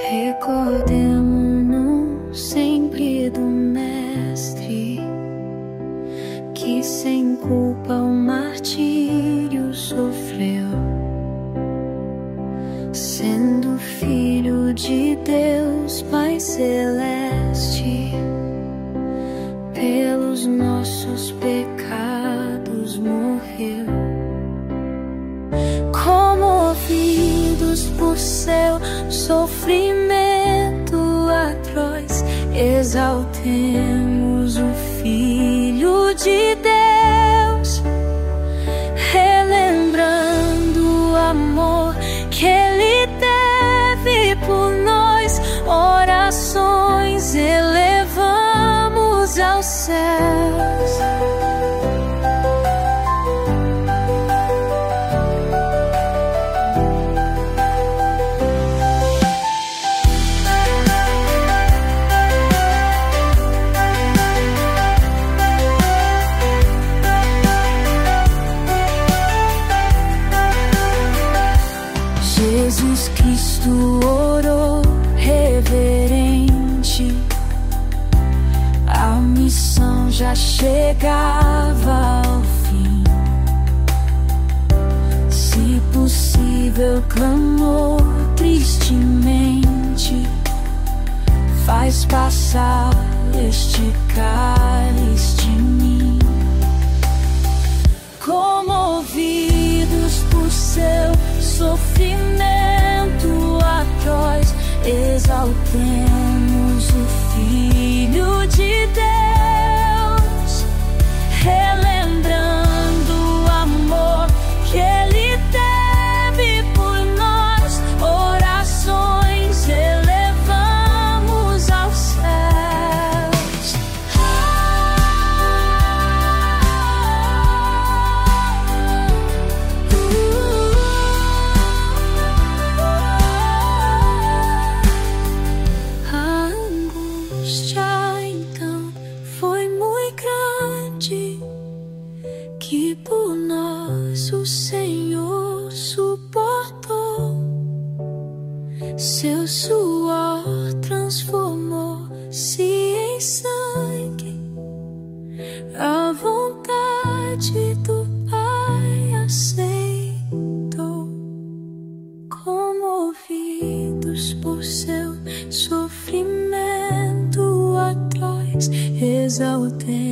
Recordemo-nos sempre do Mestre, que sem culpa o martírio sofreu, sendo Filho de Deus, Pai Celeste. Pelos nossos pecados morreu. Comovidos por seu sofrimento atroz, exaltemos o Filho de Deus, relembrando o amor que Ele teve por nós. Orações elevamos aos céus. Jesus Cristo orou reverente, a missão já chegava ao fim. Se possível, clamou tristemente: faz passar este cálice de mim. Comovidos por seu sofrimento atroz, exaltemos o Filho de Deus, relembrando o amor que Ele teve por nós. Orações elevamos aos céus. A angústia então foi muito grande, que por nós o Senhor suportou. Seu suor transformou-se em sangue, a vontade do Pai aceitou. Comovidos por seu sofrimento atroz, exaltemos